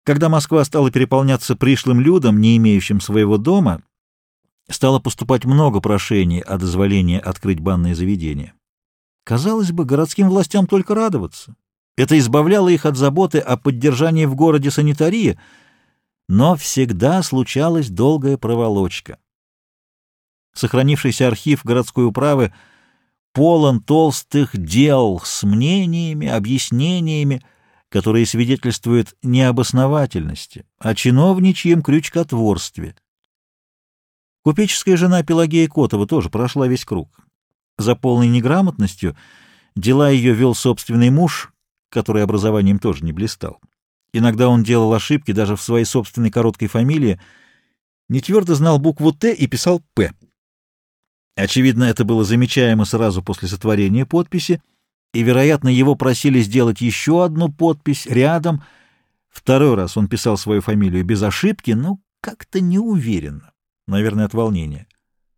Когда Москва стала переполняться пришлым людом, не имеющим своего дома, стало поступать много прошений о дозволении открыть банные заведения. Казалось бы, городским властям только радоваться. Это избавляло их от заботы о поддержании в городе санитарии, но всегда случалась долгая проволочка. Сохранившийся архив городской управы полон толстых дел с мнениями, объяснениями, которые свидетельствуют не об основательности, а чиновничьем крючкотворстве. Купеческая жена Пелагея Котова тоже прошла весь круг. За полной неграмотностью дела ее вел собственный муж, который образованием тоже не блистал. Иногда он делал ошибки даже в своей собственной короткой фамилии, не твердо знал букву «Т» и писал «П». Очевидно, это было замечаемо сразу после сотворения подписи, и, вероятно, его просили сделать еще одну подпись рядом. Второй раз он писал свою фамилию без ошибки, но как-то неуверенно, наверное, от волнения.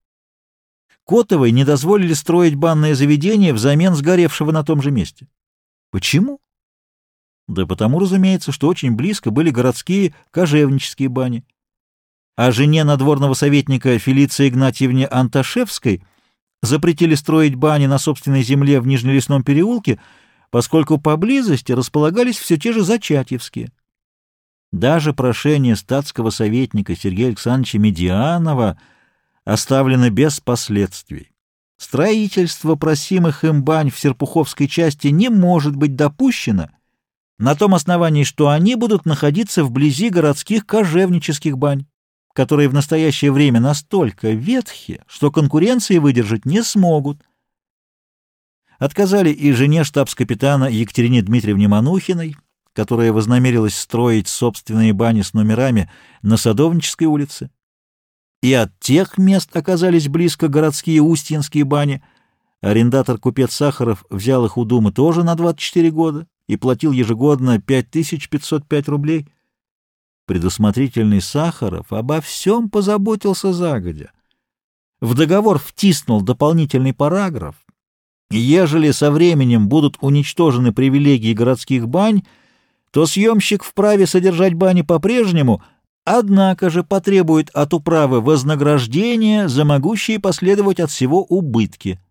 Котовой не дозволили строить банное заведение взамен сгоревшего на том же месте. Почему? Да потому, разумеется, что очень близко были городские кожевнические бани. А жене надворного советника Фелиции Игнатьевне Анташевской запретили строить бани на собственной земле в Нижнелесном переулке, поскольку поблизости располагались все те же Зачатьевские. Даже прошение статского советника Сергея Александровича Медианова оставлено без последствий. Строительство просимых им бань в Серпуховской части не может быть допущено на том основании, что они будут находиться вблизи городских кожевнических бань, которые в настоящее время настолько ветхие, что конкуренции выдержать не смогут. Отказали и жене штабс-капитана Екатерине Дмитриевне Манухиной, которая вознамерилась строить собственные бани с номерами на Садовнической улице. И от тех мест оказались близко городские Устьинские бани. Арендатор-купец Сахаров взял их у Думы тоже на 24 года и платил ежегодно 5505 рублей. Предусмотрительный Сахаров обо всем позаботился загодя. В договор втиснул дополнительный параграф, и ежели со временем будут уничтожены привилегии городских бань, то съемщик вправе содержать бани по-прежнему, однако же потребует от управы вознаграждения за могущие последовать от всего убытки.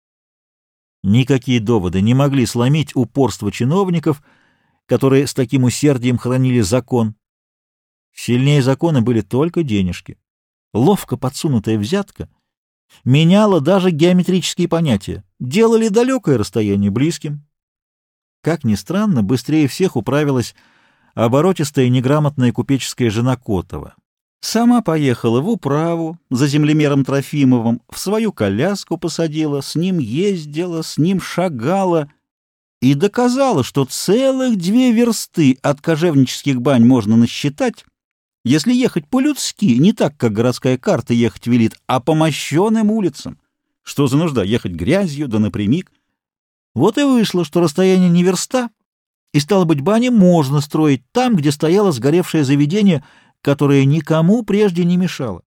Никакие доводы не могли сломить упорство чиновников, которые с таким усердием хранили закон. Сильнее закона были только денежки. Ловко подсунутая взятка меняла даже геометрические понятия, делали далекое расстояние близким. Как ни странно, быстрее всех управилась оборотистая неграмотная купеческая жена Котова. Сама поехала в управу за землемером Трофимовым, в свою коляску посадила, с ним ездила, с ним шагала и доказала, что целых 2 версты от кожевнических бань можно насчитать, если ехать по-людски, не так, как городская карта ехать велит, а по мощеным улицам. Что за нужда ехать грязью да напрямик? Вот и вышло, что расстояние не верста, и, стало быть, бани можно строить там, где стояло сгоревшее заведение, которое никому прежде не мешало.